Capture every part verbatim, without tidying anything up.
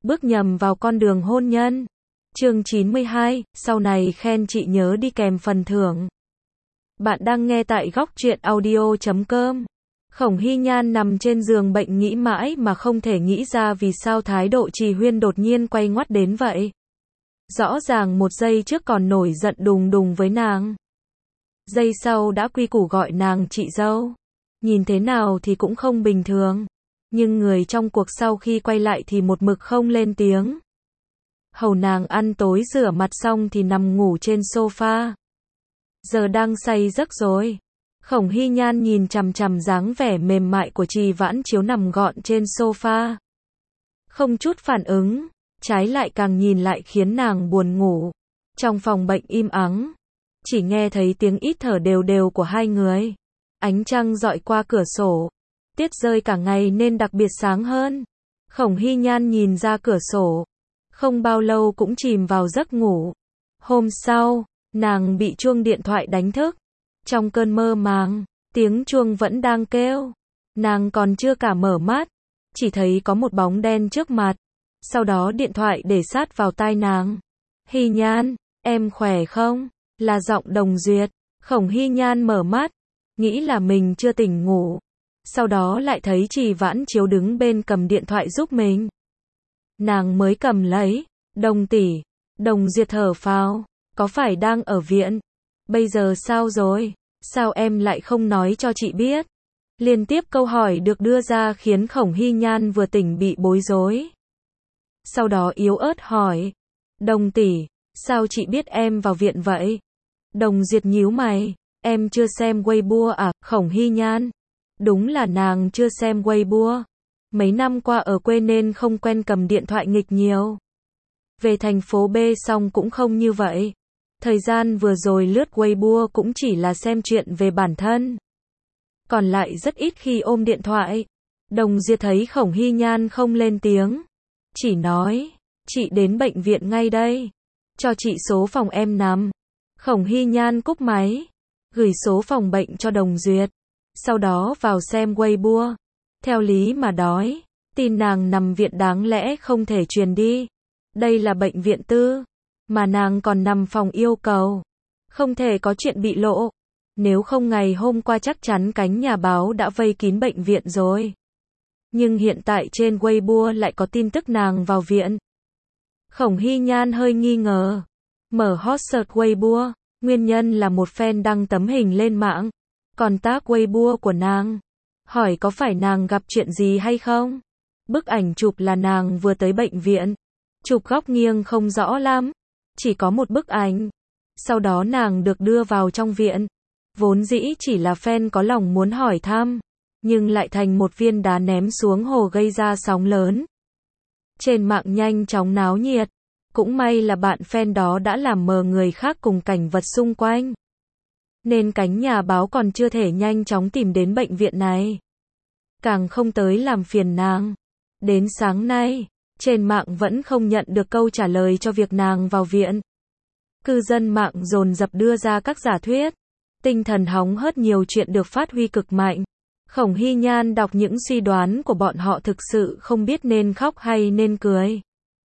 bước nhầm vào con đường hôn nhân. Chương chín mươi hai, sau này khen chị nhớ đi kèm phần thưởng. Bạn đang nghe tại góc truyện audio chấm com. Khổng Hy Nhan nằm trên giường bệnh nghĩ mãi mà không thể nghĩ ra vì sao thái độ Trì Huyên đột nhiên quay ngoắt đến vậy. Rõ ràng một giây trước còn nổi giận đùng đùng với nàng. Giây sau đã quy củ gọi nàng chị dâu. Nhìn thế nào thì cũng không bình thường. Nhưng người trong cuộc sau khi quay lại thì một mực không lên tiếng. Hầu nàng ăn tối rửa mặt xong thì nằm ngủ trên sofa. Giờ đang say giấc rồi. Khổng Hy Nhan nhìn chằm chằm dáng vẻ mềm mại của Trì Vãn Chiếu nằm gọn trên sofa. Không chút phản ứng, trái lại càng nhìn lại khiến nàng buồn ngủ. Trong phòng bệnh im ắng, chỉ nghe thấy tiếng hít thở đều đều của hai người. Ánh trăng dọi qua cửa sổ, tiết rơi cả ngày nên đặc biệt sáng hơn. Khổng Hy Nhan nhìn ra cửa sổ, không bao lâu cũng chìm vào giấc ngủ. Hôm sau, nàng bị chuông điện thoại đánh thức. Trong cơn mơ màng, tiếng chuông vẫn đang kêu. Nàng còn chưa cả mở mắt, chỉ thấy có một bóng đen trước mặt. Sau đó điện thoại để sát vào tai nàng. Hy Nhan, em khỏe không? Là giọng Đồng Duyệt. Khổng Hy Nhan mở mắt, nghĩ là mình chưa tỉnh ngủ. Sau đó lại thấy Trì Vãn Chiếu đứng bên cầm điện thoại giúp mình. Nàng mới cầm lấy. Đồng tỷ. Đồng Duyệt thở phào. Có phải đang ở viện? Bây giờ sao rồi? Sao em lại không nói cho chị biết? Liên tiếp câu hỏi được đưa ra khiến Khổng Hy Nhan vừa tỉnh bị bối rối. Sau đó yếu ớt hỏi. Đồng tỷ, sao chị biết em vào viện vậy? Đồng Duyệt nhíu mày. Em chưa xem Weibo à? Khổng Hy Nhan. Đúng là nàng chưa xem Weibo. Mấy năm qua ở quê nên không quen cầm điện thoại nghịch nhiều. Về thành phố B xong cũng không như vậy. Thời gian vừa rồi lướt Weibo cũng chỉ là xem chuyện về bản thân. Còn lại rất ít khi ôm điện thoại. Đồng Duyệt thấy Khổng Hy Nhan không lên tiếng, chỉ nói, chị đến bệnh viện ngay đây. Cho chị số phòng em nằm. Khổng Hy Nhan cúp máy, gửi số phòng bệnh cho Đồng Duyệt. Sau đó vào xem Weibo. Theo lý mà nói, tin nàng nằm viện đáng lẽ không thể truyền đi. Đây là bệnh viện tư, mà nàng còn nằm phòng yêu cầu. Không thể có chuyện bị lộ. Nếu không ngày hôm qua chắc chắn cánh nhà báo đã vây kín bệnh viện rồi. Nhưng hiện tại trên Weibo lại có tin tức nàng vào viện. Khổng Hy Nhan hơi nghi ngờ. Mở hot search Weibo. Nguyên nhân là một fan đăng tấm hình lên mạng. Còn tag Weibo của nàng. Hỏi có phải nàng gặp chuyện gì hay không? Bức ảnh chụp là nàng vừa tới bệnh viện. Chụp góc nghiêng không rõ lắm. Chỉ có một bức ảnh. Sau đó nàng được đưa vào trong viện. Vốn dĩ chỉ là fan có lòng muốn hỏi thăm. Nhưng lại thành một viên đá ném xuống hồ gây ra sóng lớn. Trên mạng nhanh chóng náo nhiệt. Cũng may là bạn fan đó đã làm mờ người khác cùng cảnh vật xung quanh. Nên cánh nhà báo còn chưa thể nhanh chóng tìm đến bệnh viện này. Càng không tới làm phiền nàng. Đến sáng nay, trên mạng vẫn không nhận được câu trả lời cho việc nàng vào viện. Cư dân mạng dồn dập đưa ra các giả thuyết. Tinh thần hóng hớt nhiều chuyện được phát huy cực mạnh. Khổng Hy Nhan đọc những suy đoán của bọn họ thực sự không biết nên khóc hay nên cười.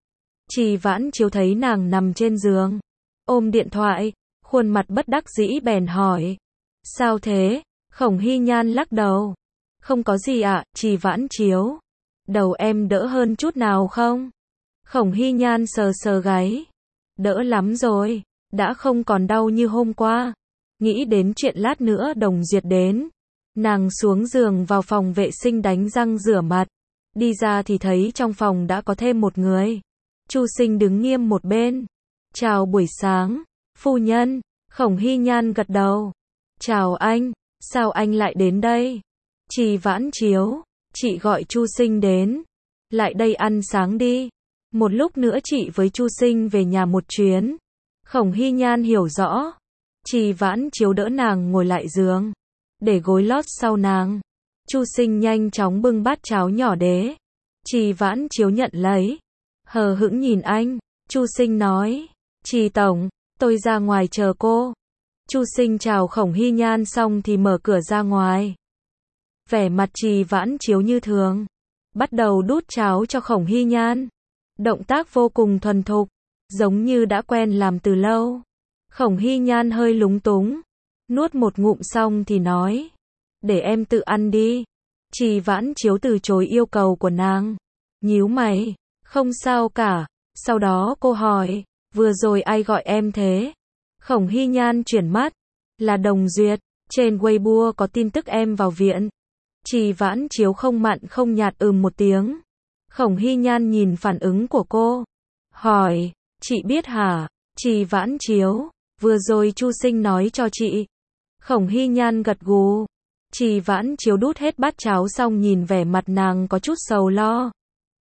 Trì Vãn Chiếu thấy nàng nằm trên giường, ôm điện thoại, khuôn mặt bất đắc dĩ bèn hỏi. Sao thế? Khổng Hy Nhan lắc đầu. Không có gì ạ, Trì Vãn Chiếu. Đầu em đỡ hơn chút nào không? Khổng Hy Nhan sờ sờ gáy. Đỡ lắm rồi, đã không còn đau như hôm qua. Nghĩ đến chuyện lát nữa Đồng Duyệt đến. Nàng xuống giường vào phòng vệ sinh đánh răng rửa mặt. Đi ra thì thấy trong phòng đã có thêm một người. Chu Sinh đứng nghiêm một bên. Chào buổi sáng, phu nhân. Khổng Hy Nhan gật đầu. Chào anh, sao anh lại đến đây? Trì Vãn Chiếu, chị gọi Chu Sinh đến. Lại đây ăn sáng đi. Một lúc nữa chị với Chu Sinh về nhà một chuyến. Khổng Hy Nhan hiểu rõ. Trì Vãn Chiếu đỡ nàng ngồi lại giường, để gối lót sau nàng. Chu Sinh nhanh chóng bưng bát cháo nhỏ đế. Trì Vãn Chiếu nhận lấy, hờ hững nhìn anh. Chu Sinh nói, Trì tổng, tôi ra ngoài chờ cô. Chu Sinh chào Khổng Hy Nhan xong thì mở cửa ra ngoài. Vẻ mặt Trì Vãn Chiếu như thường, bắt đầu đút cháo cho Khổng Hy Nhan. Động tác vô cùng thuần thục, giống như đã quen làm từ lâu. Khổng Hy Nhan hơi lúng túng, nuốt một ngụm xong thì nói, để em tự ăn đi. Trì Vãn Chiếu từ chối yêu cầu của nàng, nhíu mày, không sao cả. Sau đó cô hỏi, vừa rồi ai gọi em thế? Khổng Hy Nhan chuyển mắt, là Đồng Duyệt, trên Weibo có tin tức em vào viện. Trì Vãn Chiếu không mặn không nhạt ừm một tiếng. Khổng Hy Nhan nhìn phản ứng của cô, hỏi, chị biết hả? Trì Vãn Chiếu, vừa rồi Chu Sinh nói cho chị. Khổng Hy Nhan gật gù. Trì Vãn Chiếu đút hết bát cháo xong nhìn vẻ mặt nàng có chút sầu lo.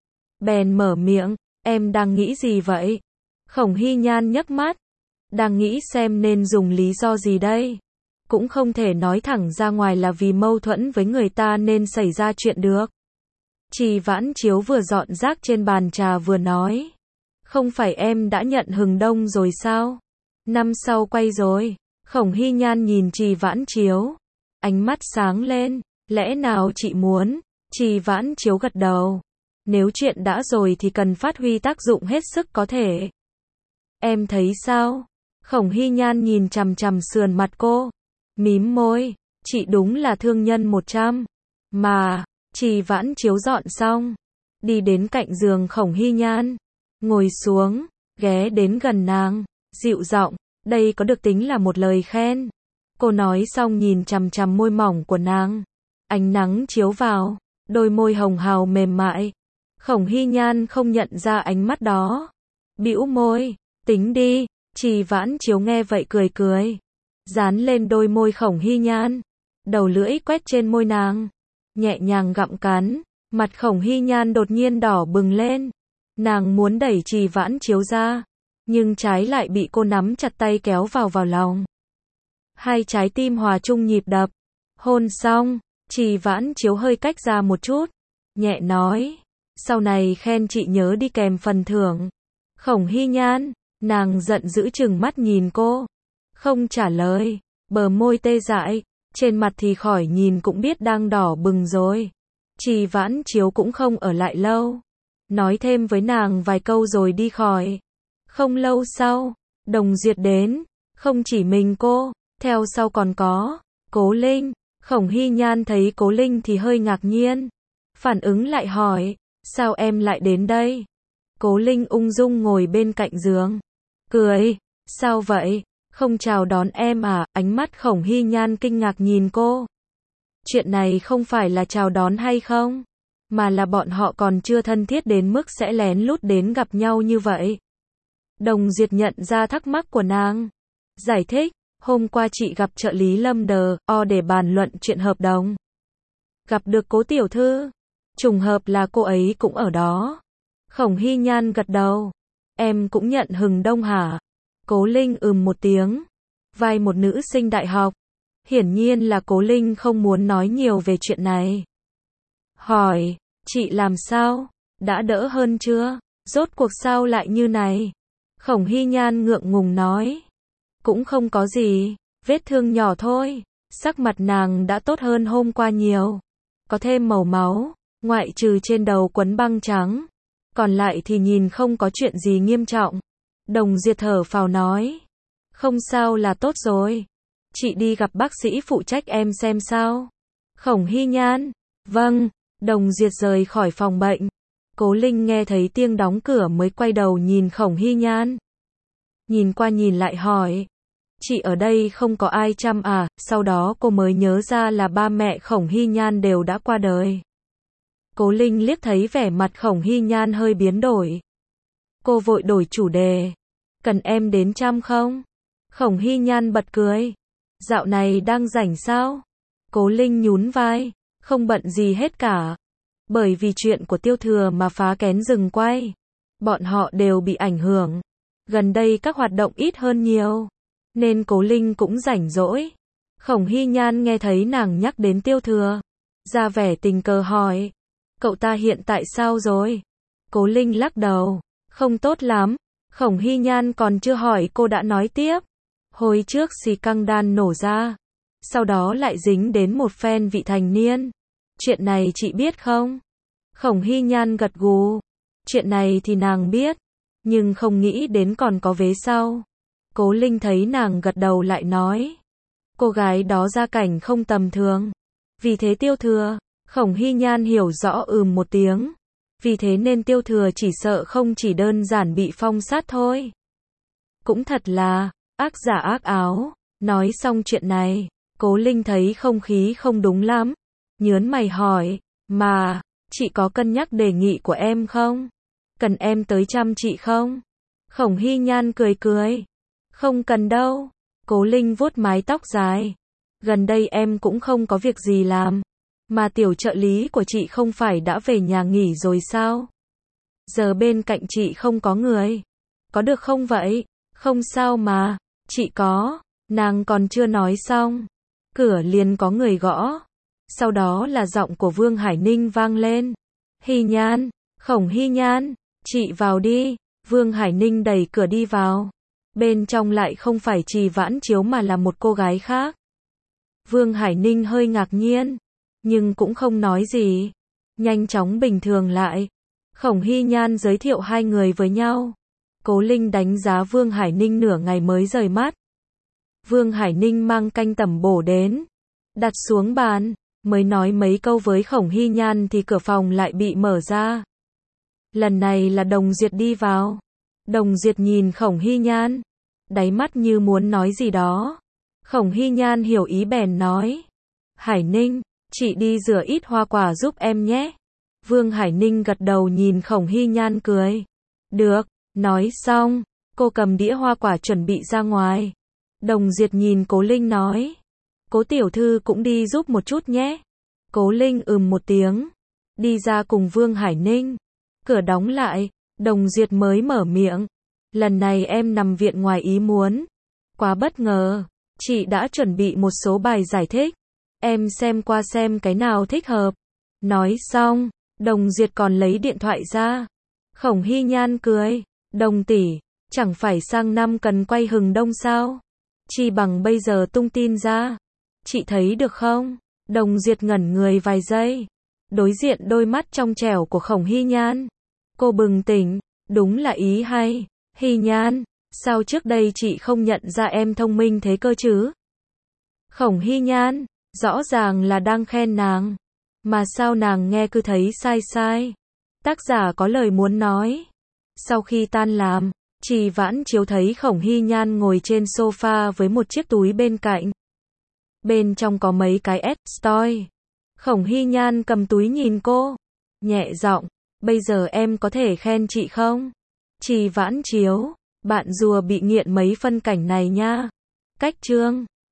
Bèn mở miệng, em đang nghĩ gì vậy? Khổng Hy Nhan nhấc mắt, đang nghĩ xem nên dùng lý do gì đây? Cũng không thể nói thẳng ra ngoài là vì mâu thuẫn với người ta nên xảy ra chuyện được. Trì Vãn Chiếu vừa dọn rác trên bàn trà vừa nói, không phải em đã nhận Hừng Đông rồi sao? Năm sau quay rồi. Khổng Hy Nhan nhìn Trì Vãn Chiếu, ánh mắt sáng lên, lẽ nào chị muốn? Trì Vãn Chiếu gật đầu, nếu chuyện đã rồi thì cần phát huy tác dụng hết sức có thể. Em thấy sao? Khổng Hy Nhan nhìn chằm chằm sườn mặt cô, mím môi, chị đúng là thương nhân một trăm. Mà, Trì Vãn Chiếu dọn xong, đi đến cạnh giường Khổng Hy Nhan, ngồi xuống, ghé đến gần nàng, dịu giọng, đây có được tính là một lời khen. Cô nói xong nhìn chằm chằm môi mỏng của nàng, ánh nắng chiếu vào, đôi môi hồng hào mềm mại. Khổng Hy Nhan không nhận ra ánh mắt đó, bĩu môi, tính đi. Trì Vãn Chiếu nghe vậy cười cười, dán lên đôi môi Khổng Hy Nhan, đầu lưỡi quét trên môi nàng, nhẹ nhàng gặm cắn. Mặt Khổng Hy Nhan đột nhiên đỏ bừng lên, nàng muốn đẩy Trì Vãn Chiếu ra, nhưng trái lại bị cô nắm chặt tay kéo vào vào lòng. Hai trái tim hòa chung nhịp đập. Hôn xong, Trì Vãn Chiếu hơi cách ra một chút, nhẹ nói, sau này khen chị nhớ đi kèm phần thưởng. Khổng Hy Nhan, nàng giận dữ chừng mắt nhìn cô, không trả lời, bờ môi tê dại, trên mặt thì khỏi nhìn cũng biết đang đỏ bừng rồi. Trì Vãn Chiếu cũng không ở lại lâu, nói thêm với nàng vài câu rồi đi khỏi. Không lâu sau, Đồng Duyệt đến, không chỉ mình cô, theo sau còn có Cố Linh. Khổng Hy Nhan thấy Cố Linh thì hơi ngạc nhiên, phản ứng lại hỏi, sao em lại đến đây? Cố Linh ung dung ngồi bên cạnh giường, cười, sao vậy? Không chào đón em à? Ánh mắt Khổng Hy Nhan kinh ngạc nhìn cô. Chuyện này không phải là chào đón hay không, mà là bọn họ còn chưa thân thiết đến mức sẽ lén lút đến gặp nhau như vậy. Đồng Duyệt nhận ra thắc mắc của nàng, giải thích, hôm qua chị gặp trợ lý Lâm Đờ O để bàn luận chuyện hợp đồng. Gặp được Cố tiểu thư, trùng hợp là cô ấy cũng ở đó. Khổng Hy Nhan gật đầu, em cũng nhận Hừng Đông hả? Cố Linh ừm một tiếng, vai một nữ sinh đại học. Hiển nhiên là Cố Linh không muốn nói nhiều về chuyện này. Hỏi, chị làm sao? Đã đỡ hơn chưa? Rốt cuộc sao lại như này? Khổng Hy Nhan ngượng ngùng nói, cũng không có gì, vết thương nhỏ thôi. Sắc mặt nàng đã tốt hơn hôm qua nhiều, có thêm màu máu, ngoại trừ trên đầu quấn băng trắng, còn lại thì nhìn không có chuyện gì nghiêm trọng. Đồng Duyệt thở phào nói, không sao là tốt rồi. Chị đi gặp bác sĩ phụ trách em xem sao. Khổng Hy Nhan, vâng. Đồng Duyệt rời khỏi phòng bệnh. Cố Linh nghe thấy tiếng đóng cửa mới quay đầu nhìn Khổng Hy Nhan. Nhìn qua nhìn lại hỏi, chị ở đây không có ai chăm à? Sau đó cô mới nhớ ra là ba mẹ Khổng Hy Nhan đều đã qua đời. Cố Linh liếc thấy vẻ mặt Khổng Hy Nhan hơi biến đổi, cô vội đổi chủ đề, cần em đến chăm không? Khổng Hy Nhan bật cười, dạo này đang rảnh sao? Cố Linh nhún vai, không bận gì hết cả. Bởi vì chuyện của Tiêu Thừa mà phá kén rừng quay, bọn họ đều bị ảnh hưởng. Gần đây các hoạt động ít hơn nhiều, nên Cố Linh cũng rảnh rỗi. Khổng Hy Nhan nghe thấy nàng nhắc đến Tiêu Thừa, ra vẻ tình cờ hỏi, cậu ta hiện tại sao rồi? Cố Linh lắc đầu, không tốt lắm. Khổng Hy Nhan còn chưa hỏi cô đã nói tiếp, hồi trước xì căng đan nổ ra, sau đó lại dính đến một fan vị thành niên. Chuyện này chị biết không? Khổng Hy Nhan gật gù. Chuyện này thì nàng biết, nhưng không nghĩ đến còn có vế sau. Cố Linh thấy nàng gật đầu lại nói, cô gái đó gia cảnh không tầm thường, vì thế Tiêu Thừa. Khổng Hy Nhan hiểu rõ ừm một tiếng, vì thế nên Tiêu Thừa chỉ sợ không chỉ đơn giản bị phong sát thôi. Cũng thật là, ác giả ác áo. Nói xong chuyện này, Cố Linh thấy không khí không đúng lắm, nhớn mày hỏi, mà, chị có cân nhắc đề nghị của em không? Cần em tới chăm chị không? Khổng Hy Nhan cười cười, không cần đâu. Cố Linh vuốt mái tóc dài, gần đây em cũng không có việc gì làm, mà tiểu trợ lý của chị không phải đã về nhà nghỉ rồi sao? Giờ bên cạnh chị không có người, có được không vậy? Không sao mà, chị có. Nàng còn chưa nói xong, cửa liền có người gõ. Sau đó là giọng của Vương Hải Ninh vang lên. Hy Nhan, Khổng Hy Nhan, chị vào đi. Vương Hải Ninh đẩy cửa đi vào. Bên trong lại không phải Trì Vãn Chiếu mà là một cô gái khác. Vương Hải Ninh hơi ngạc nhiên, nhưng cũng không nói gì. Nhanh chóng bình thường lại. Khổng Hy Nhan giới thiệu hai người với nhau. Cố Linh đánh giá Vương Hải Ninh nửa ngày mới rời mắt. Vương Hải Ninh mang canh tẩm bổ đến, đặt xuống bàn, mới nói mấy câu với Khổng Hy Nhan thì cửa phòng lại bị mở ra. Lần này là Đồng Duyệt đi vào. Đồng Duyệt nhìn Khổng Hy Nhan, đáy mắt như muốn nói gì đó. Khổng Hy Nhan hiểu ý bèn nói, Hải Ninh, chị đi rửa ít hoa quả giúp em nhé. Vương Hải Ninh gật đầu nhìn Khổng Hy Nhan cười. Được, nói xong, cô cầm đĩa hoa quả chuẩn bị ra ngoài. Đồng Duyệt nhìn Cố Linh nói, Cố tiểu thư cũng đi giúp một chút nhé. Cố Linh ừm một tiếng, đi ra cùng Vương Hải Ninh. Cửa đóng lại, Đồng Duyệt mới mở miệng, lần này em nằm viện ngoài ý muốn, quá bất ngờ, chị đã chuẩn bị một số bài giải thích, em xem qua xem cái nào thích hợp. Nói xong, Đồng Duyệt còn lấy điện thoại ra. Khổng Hy Nhan cười, Đồng tỷ, chẳng phải sang năm cần quay hừng đông sao? Chi bằng bây giờ tung tin ra. Chị thấy được không? Đồng Duyệt ngẩn người vài giây, đối diện đôi mắt trong trẻo của Khổng Hy Nhan. Cô bừng tỉnh, đúng là ý hay. Hy Nhan, sao trước đây chị không nhận ra em thông minh thế cơ chứ? Khổng Hy Nhan, rõ ràng là đang khen nàng, mà sao nàng nghe cứ thấy sai sai. Tác giả có lời muốn nói. Sau khi tan làm, Trì Vãn Chiếu thấy Khổng Hy Nhan ngồi trên sofa với một chiếc túi bên cạnh. Bên trong có mấy cái S-toy. Khổng Hy Nhan cầm túi nhìn cô, nhẹ giọng, bây giờ em có thể khen chị không? Trì Vãn Chiếu, bạn rùa bị nghiện mấy phân cảnh này nha. Cách chương